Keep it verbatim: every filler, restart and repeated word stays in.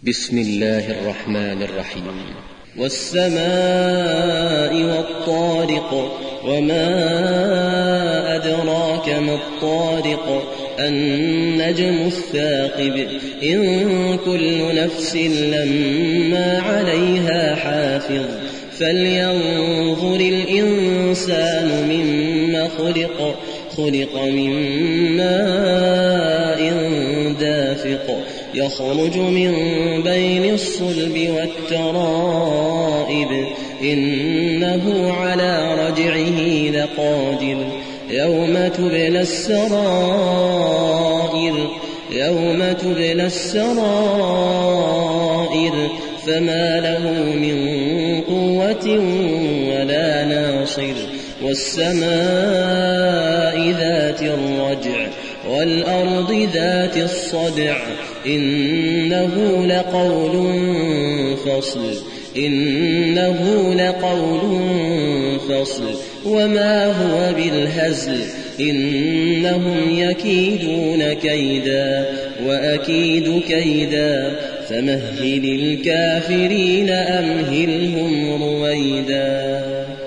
بسم الله الرحمن الرحيم. والسماء والطارق وما أدراك ما الطارق النجم الثاقب إن كل نفس لما عليها حافظ فلينظر الإنسان مما خلق خلق من ماء دافق يخرج من بين الصلب والترائب إنه على رجعه لقادر يوم تبلى السرائر يوم تبلى السرائر فما له من قوة ولا ناصر والسماء ذات الرجع والأرض ذات الصدع إنه لقول فصل إنه لقول فصل وما هو بالهزل إنهم يكيدون كيدا وأكيد كيدا فمهل الكافرين أمهلهم رويدا.